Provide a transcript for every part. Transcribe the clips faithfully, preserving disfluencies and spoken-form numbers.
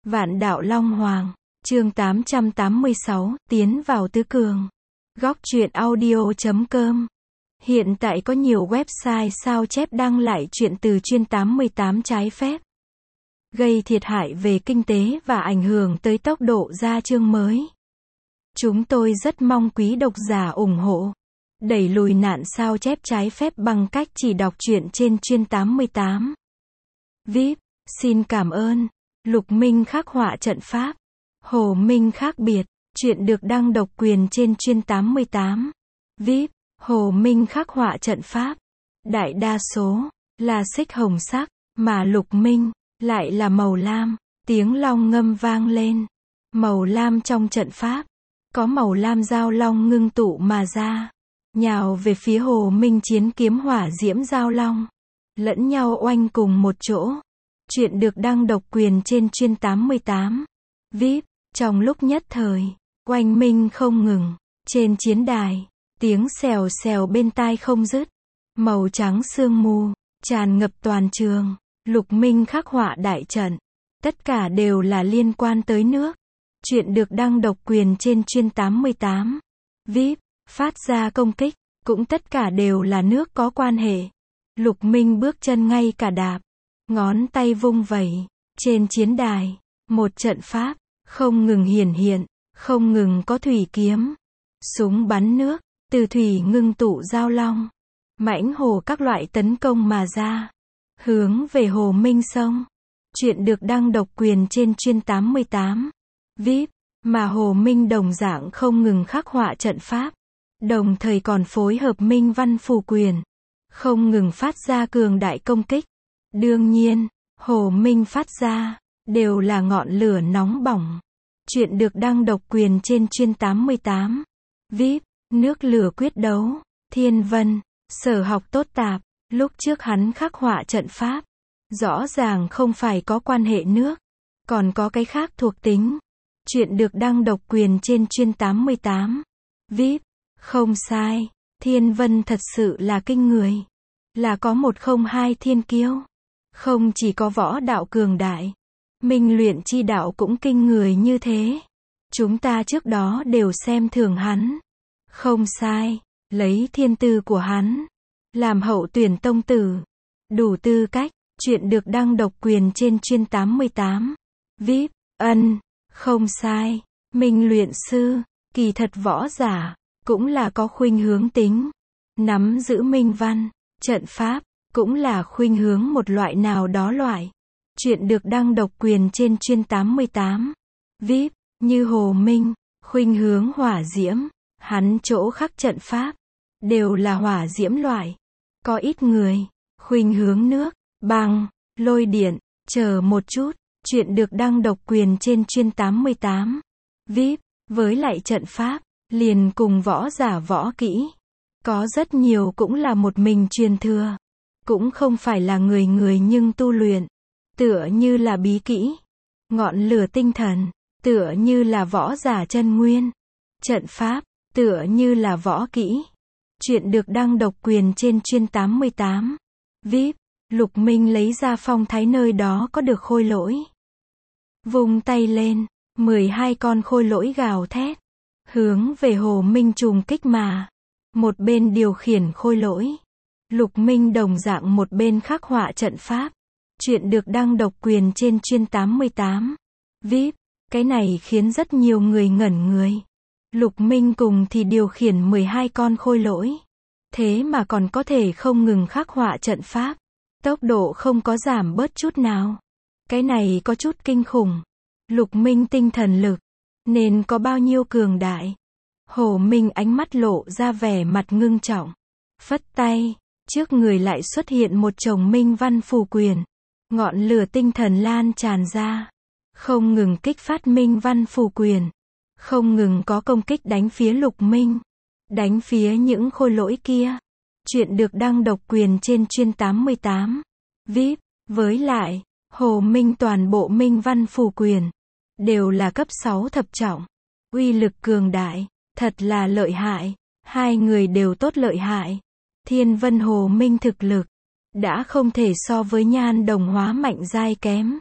Vạn đạo Long Hoàng, chương tám trăm tám mươi sáu, tiến vào tứ cường. Góc truyện audio chấm com. Hiện tại có nhiều website sao chép đăng lại truyện từ chuyên tám mươi tám trái phép, gây thiệt hại về kinh tế và ảnh hưởng tới tốc độ ra chương mới. Chúng tôi rất mong quý độc giả ủng hộ, đẩy lùi nạn sao chép trái phép bằng cách chỉ đọc truyện trên chuyên tám mươi tám. vê i pê, xin cảm ơn. Lục Minh khắc họa trận pháp. Hồ Minh khác biệt, truyện được đăng độc quyền trên chuyên tám mươi tám. vê i pê, Hồ Minh khắc họa trận pháp. Đại đa số là xích hồng sắc, mà Lục Minh lại là màu lam. Tiếng long ngâm vang lên. Màu lam trong trận pháp, có màu lam giao long ngưng tụ mà ra, nhào về phía Hồ Minh chiến kiếm hỏa diễm giao long, lẫn nhau oanh cùng một chỗ. Truyện được đăng độc quyền trên chuyên tám mươi tám. vê i pê, trong lúc nhất thời, oanh minh không ngừng. Trên chiến đài, tiếng xèo xèo bên tai không dứt. Màu trắng sương mù tràn ngập toàn trường. Lục Minh khắc họa đại trận. Tất cả đều là liên quan tới nước. Truyện được đăng độc quyền trên chuyên tám mươi tám. vê i pê, phát ra công kích, cũng tất cả đều là nước có quan hệ. Lục Minh bước chân ngay cả đạp, ngón tay vung vẩy. Trên chiến đài, một trận pháp không ngừng hiển hiện, không ngừng có thủy kiếm, súng bắn nước, từ thủy ngưng tụ giao long, mãnh hồ các loại tấn công mà ra, hướng về Hồ Minh sông. Truyện được đăng độc quyền trên chuyên tám mươi tám. vê i pê, mà Hồ Minh đồng dạng không ngừng khắc họa trận pháp, đồng thời còn phối hợp minh văn phù quyền, không ngừng phát ra cường đại công kích. Đương nhiên, Hồ Minh phát ra đều là ngọn lửa nóng bỏng. Truyện được đăng độc quyền trên chuyên tám mươi tám. vê i pê, nước lửa quyết đấu. Thiên Vân, sở học tốt tạp, lúc trước hắn khắc họa trận pháp, rõ ràng không phải có quan hệ nước, còn có cái khác thuộc tính. Truyện được đăng độc quyền trên chuyên tám mươi tám. vê i pê, không sai, Thiên Vân thật sự là kinh người, là có một không hai thiên kiêu. Không chỉ có võ đạo cường đại, minh luyện chi đạo cũng kinh người như thế. Chúng ta trước đó đều xem thường hắn. Không sai, lấy thiên tư của hắn, làm hậu tuyển tông tử, đủ tư cách. Truyện được đăng độc quyền trên chuyên tám mươi tám. vê i pê, ân, không sai, minh luyện sư, kỳ thật võ giả, cũng là có khuynh hướng tính. Nắm giữ minh văn, trận pháp, cũng là khuynh hướng một loại nào đó loại. Truyện được đăng độc quyền trên chuyên tám mươi tám. vê i pê, như Hồ Minh, khuynh hướng hỏa diễm, hắn chỗ khắc trận pháp, đều là hỏa diễm loại. Có ít người, khuynh hướng nước, băng, lôi điện, chờ một chút. Truyện được đăng độc quyền trên chuyên tám mươi tám. vê i pê, với lại trận pháp, liền cùng võ giả võ kỹ, có rất nhiều cũng là một mình truyền thừa. Cũng không phải là người người nhưng tu luyện. Tựa như là bí kỹ, ngọn lửa tinh thần, tựa như là võ giả chân nguyên. Trận pháp, tựa như là võ kỹ. Truyện được đăng độc quyền trên chuyên tám mươi tám. vê i pê, Lục Minh lấy ra phong thái nơi đó có được khôi lỗi. Vung tay lên, mười hai con khôi lỗi gào thét, hướng về Hồ Minh trùng kích mà. Một bên điều khiển khôi lỗi, Lục Minh đồng dạng một bên khắc họa trận pháp. Truyện được đăng độc quyền trên chuyên tám mươi tám. vê i pê, cái này khiến rất nhiều người ngẩn người. Lục Minh cùng thì điều khiển mười hai con khôi lỗi, thế mà còn có thể không ngừng khắc họa trận pháp, tốc độ không có giảm bớt chút nào. Cái này có chút kinh khủng. Lục Minh tinh thần lực nên có bao nhiêu cường đại. Hồ Minh ánh mắt lộ ra vẻ mặt ngưng trọng, phất tay, trước người lại xuất hiện một chồng minh văn phù quyền. Ngọn lửa tinh thần lan tràn ra, không ngừng kích phát minh văn phù quyền, không ngừng có công kích đánh phía Lục Minh, đánh phía những khôi lỗi kia. Truyện được đăng độc quyền trên chuyên tám mươi tám. vê i pê, với lại, Hồ Minh toàn bộ minh văn phù quyền, đều là cấp sáu thập trọng. Uy lực cường đại, thật là lợi hại. Hai người đều tốt lợi hại. Thiên Vân Hồ Minh thực lực đã không thể so với Nhan Đồng Hóa mạnh giai kém.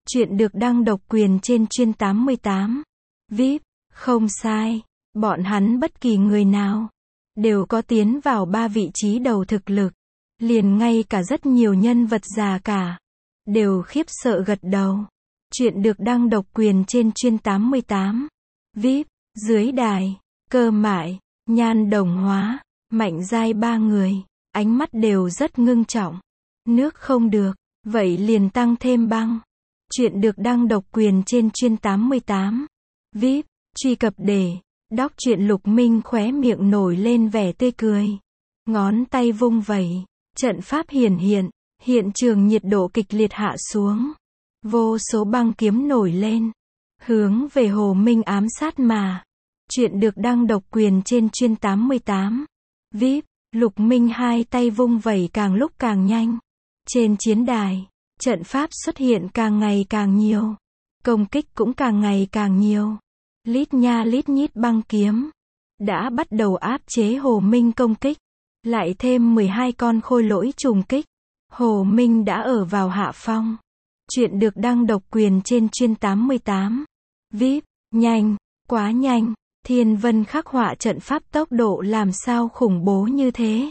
Chuyện được đăng độc quyền trên chuyên tám mươi tám. vê i pê, không sai. Bọn hắn bất kỳ người nào đều có tiến vào ba vị trí đầu thực lực. Liền ngay cả rất nhiều nhân vật già cả đều khiếp sợ gật đầu. Chuyện được đăng độc quyền trên chuyên tám mươi tám. vê i pê, dưới đài, Cơ Mại, Nhan Đồng Hóa, Mạnh Giai ba người, ánh mắt đều rất ngưng trọng. Nước không được, vậy liền tăng thêm băng. Chuyện được đăng độc quyền trên chuyên tám mươi tám. vê i pê, truy cập để đọc truyện. Lục Minh khóe miệng nổi lên vẻ tươi cười. Ngón tay vung vẩy, trận pháp hiển hiện, hiện trường nhiệt độ kịch liệt hạ xuống. Vô số băng kiếm nổi lên, hướng về Hồ Minh ám sát mà. Chuyện được đăng độc quyền trên chuyên tám mươi tám. vê i pê, Lục Minh hai tay vung vẩy càng lúc càng nhanh. Trên chiến đài, trận pháp xuất hiện càng ngày càng nhiều. Công kích cũng càng ngày càng nhiều. Lít nha lít nhít băng kiếm đã bắt đầu áp chế Hồ Minh công kích. Lại thêm mười hai con khôi lỗi trùng kích. Hồ Minh đã ở vào hạ phong. Chuyện được đăng độc quyền trên chuyên tám mươi tám. vê i pê, nhanh, quá nhanh. Thiên Vân khắc họa trận pháp tốc độ làm sao khủng bố như thế.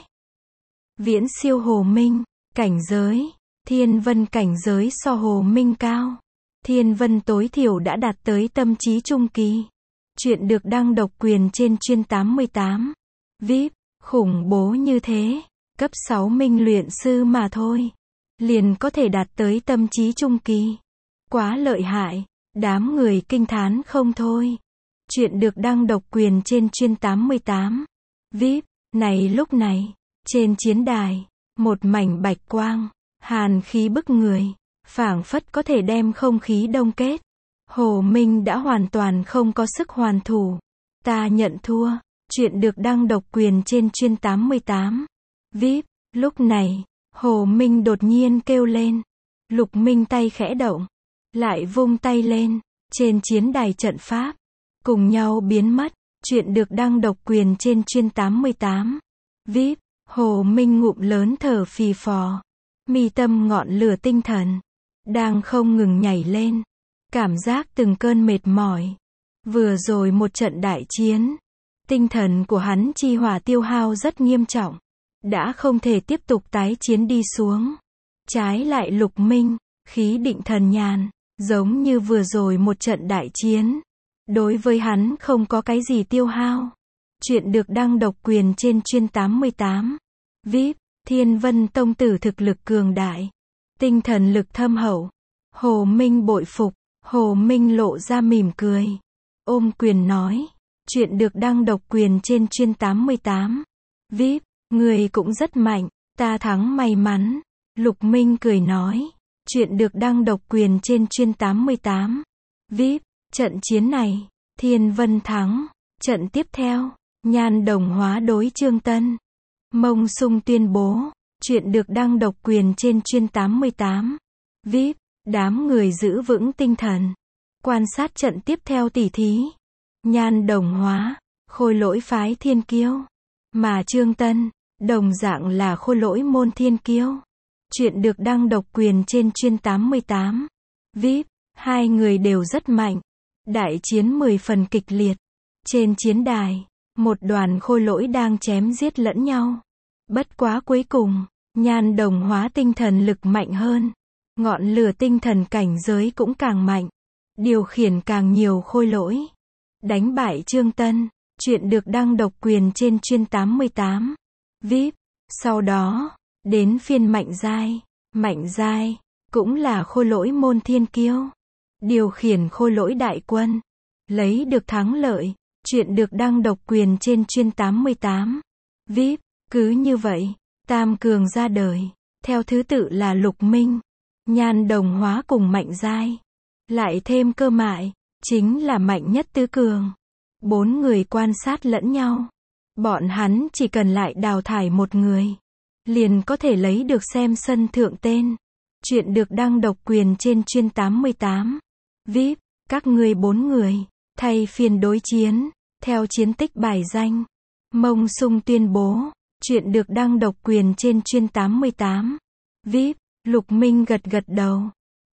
Viễn siêu Hồ Minh, cảnh giới. Thiên Vân cảnh giới so Hồ Minh cao. Thiên Vân tối thiểu đã đạt tới tâm trí trung kỳ. Chuyện được đăng độc quyền trên chuyên tám mươi tám. vê i pê, khủng bố như thế. Cấp sáu minh luyện sư mà thôi. Liền có thể đạt tới tâm trí trung kỳ. Quá lợi hại. Đám người kinh thán không thôi. Chuyện được đăng độc quyền trên chuyên tám mươi tám. vê i pê, này lúc này, trên chiến đài, một mảnh bạch quang, hàn khí bức người, phảng phất có thể đem không khí đông kết. Hồ Minh đã hoàn toàn không có sức hoàn thủ. Ta nhận thua. Chuyện được đăng độc quyền trên chuyên tám mươi tám. vê i pê, lúc này, Hồ Minh đột nhiên kêu lên. Lục Minh tay khẽ động, lại vung tay lên, trên chiến đài trận pháp cùng nhau biến mất. Chuyện được đăng độc quyền trên chuyên tám mươi tám. vê i pê, Hồ Minh ngụm lớn thở phì phò. Mi tâm ngọn lửa tinh thần đang không ngừng nhảy lên. Cảm giác từng cơn mệt mỏi. Vừa rồi một trận đại chiến, tinh thần của hắn chi hỏa tiêu hao rất nghiêm trọng. Đã không thể tiếp tục tái chiến đi xuống. Trái lại Lục Minh, khí định thần nhàn, giống như vừa rồi một trận đại chiến. Đối với hắn không có cái gì tiêu hao. Chuyện được đăng độc quyền trên chuyên tám mươi tám. vê i pê, Thiên Vân Tông tử thực lực cường đại. Tinh thần lực thâm hậu. Hồ Minh bội phục. Hồ Minh lộ ra mỉm cười. Ôm quyền nói. Chuyện được đăng độc quyền trên chuyên tám mươi tám. vê i pê, người cũng rất mạnh. Ta thắng may mắn. Lục Minh cười nói. Chuyện được đăng độc quyền trên chuyên tám mươi tám. vê i pê, trận chiến này, Thiên Vân thắng. Trận tiếp theo, Nhan Đồng Hóa đối Trương Tân. Mông Sung tuyên bố. Chuyện được đăng độc quyền trên chuyên tám mươi tám. vê i pê, đám người giữ vững tinh thần. Quan sát trận tiếp theo tỉ thí. Nhan Đồng Hóa, khôi lỗi phái Thiên Kiêu. Mà Trương Tân, đồng dạng là khôi lỗi môn Thiên Kiêu. Chuyện được đăng độc quyền trên chuyên tám mươi tám. vê i pê, hai người đều rất mạnh. Đại chiến mười phần kịch liệt. Trên chiến đài, một đoàn khôi lỗi đang chém giết lẫn nhau. Bất quá cuối cùng, Nhan Đồng Hóa tinh thần lực mạnh hơn. Ngọn lửa tinh thần cảnh giới cũng càng mạnh. Điều khiển càng nhiều khôi lỗi. Đánh bại Trương Tân. Chuyện được đăng độc quyền trên chuyên tám mươi tám. vê i pê. Sau đó, đến phiên Mạnh Giai. Mạnh Giai, cũng là khôi lỗi môn Thiên Kiêu. Điều khiển khôi lỗi đại quân. Lấy được thắng lợi. Chuyện được đăng độc quyền trên chuyên tám mươi tám. vê i pê. Cứ như vậy, tam cường ra đời. Theo thứ tự là Lục Minh, Nhan Đồng Hóa cùng Mạnh Giai. Lại thêm Cơ Mại, chính là mạnh nhất tứ cường. Bốn người quan sát lẫn nhau. Bọn hắn chỉ cần lại đào thải một người, liền có thể lấy được xem sân thượng tên. Chuyện được đăng độc quyền trên chuyên tám mươi tám. vê i pê, các ngươi bốn người, thay phiên đối chiến, theo chiến tích bài danh. Mông Sung tuyên bố. Chuyện được đăng độc quyền trên chuyên tám mươi tám. vê i pê, Lục Minh gật gật đầu.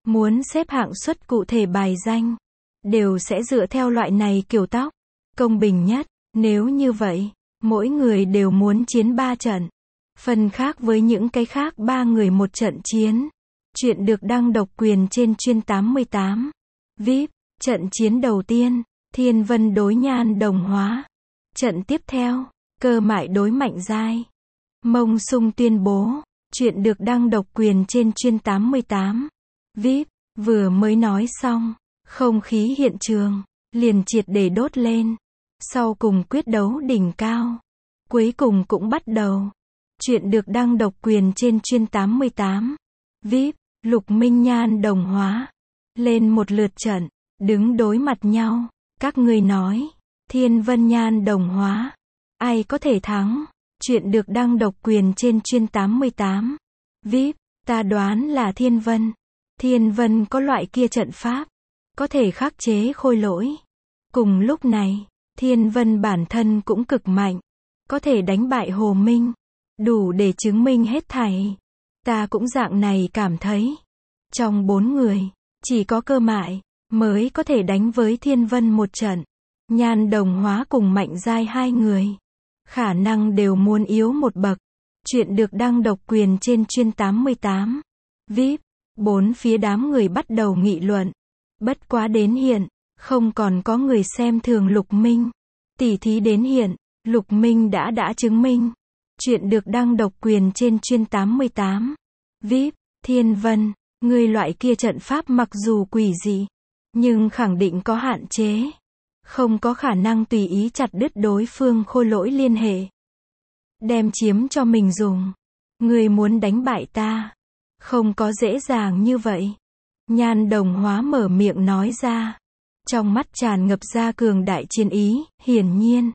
Muốn xếp hạng suất cụ thể bài danh, đều sẽ dựa theo loại này kiểu tóc. Công bình nhất, nếu như vậy, mỗi người đều muốn chiến ba trận. Phần khác với những cái khác ba người một trận chiến. Chuyện được đăng độc quyền trên chuyên tám mươi tám. vê i pê, trận chiến đầu tiên, Thiên Vân đối Nhan Đồng Hóa. Trận tiếp theo, Cơ Mại đối Mạnh Giai. Mông Sung tuyên bố, chuyện được đăng độc quyền trên chuyên tám mươi tám. vê i pê, vừa mới nói xong, không khí hiện trường, liền triệt để đốt lên. Sau cùng quyết đấu đỉnh cao, cuối cùng cũng bắt đầu. Chuyện được đăng độc quyền trên chuyên tám mươi tám. vê i pê, Lục Minh Nhan Đồng Hóa. Lên một lượt trận, đứng đối mặt nhau. Các ngươi nói, Thiên Vân Nhan Đồng Hóa, ai có thể thắng? Chuyện được đăng độc quyền trên chuyên tám mươi tám. vê i pê, ta đoán là Thiên Vân. Thiên Vân có loại kia trận pháp, có thể khắc chế khôi lỗi. Cùng lúc này, Thiên Vân bản thân cũng cực mạnh, có thể đánh bại Hồ Minh, đủ để chứng minh hết thảy. Ta cũng dạng này cảm thấy. Trong bốn người, chỉ có Cơ Mại mới có thể đánh với Thiên Vân một trận. Nhan Đồng Hóa cùng Mạnh Giai hai người, khả năng đều muốn yếu một bậc. Chuyện được đăng độc quyền trên chuyên tám mươi tám. vê i pê, bốn phía đám người bắt đầu nghị luận. Bất quá đến hiện, không còn có người xem thường Lục Minh. Tỉ thí đến hiện, Lục Minh đã đã chứng minh. Chuyện được đăng độc quyền trên chuyên tám mươi tám. vê i pê, Thiên Vân, người loại kia trận pháp mặc dù quỷ dị, nhưng khẳng định có hạn chế. Không có khả năng tùy ý chặt đứt đối phương khôi lỗi liên hệ. Đem chiếm cho mình dùng. Người muốn đánh bại ta, không có dễ dàng như vậy. Nhan Đồng Hóa mở miệng nói ra. Trong mắt tràn ngập ra cường đại chiến ý, hiển nhiên.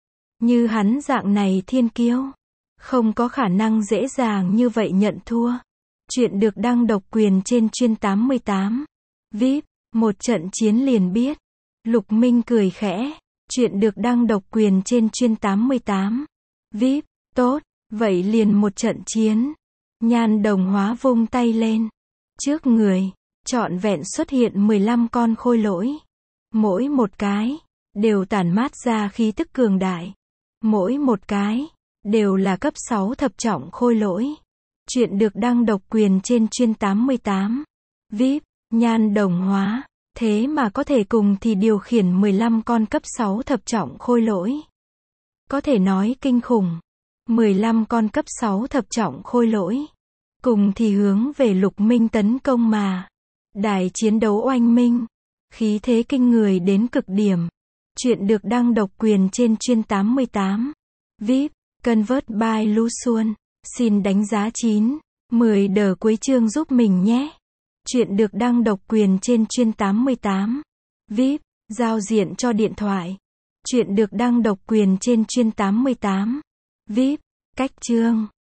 Như hắn dạng này thiên kiêu, không có khả năng dễ dàng như vậy nhận thua. Chuyện được đăng độc quyền trên chuyên tám mươi tám. vê i pê, một trận chiến liền biết. Lục Minh cười khẽ. Chuyện được đăng độc quyền trên chuyên tám mươi tám. vê i pê, tốt, vậy liền một trận chiến. Nhan Đồng Hóa vung tay lên. Trước người, trọn vẹn xuất hiện mười lăm con khôi lỗi. Mỗi một cái, đều tản mát ra khí tức cường đại. Mỗi một cái, đều là cấp sáu thập trọng khôi lỗi. Chuyện được đăng độc quyền trên chuyên tám mươi tám. vê i pê, Nhan Đồng Hóa, thế mà có thể cùng thì điều khiển mười lăm con cấp sáu thập trọng khôi lỗi. Có thể nói kinh khủng. mười lăm con cấp sáu thập trọng khôi lỗi. Cùng thì hướng về Lục Minh tấn công mà. Đài chiến đấu oanh minh. Khí thế kinh người đến cực điểm. Chuyện được đăng độc quyền trên chuyên tám mươi tám. vê i pê, Convert by Lu Xuân. Xin đánh giá chín, mười đờ cuối chương giúp mình nhé. Chuyện được đăng độc quyền trên chuyên tám mươi tám. vê i pê, giao diện cho điện thoại. Chuyện được đăng độc quyền trên chuyên tám mươi tám. vê i pê, cách chương.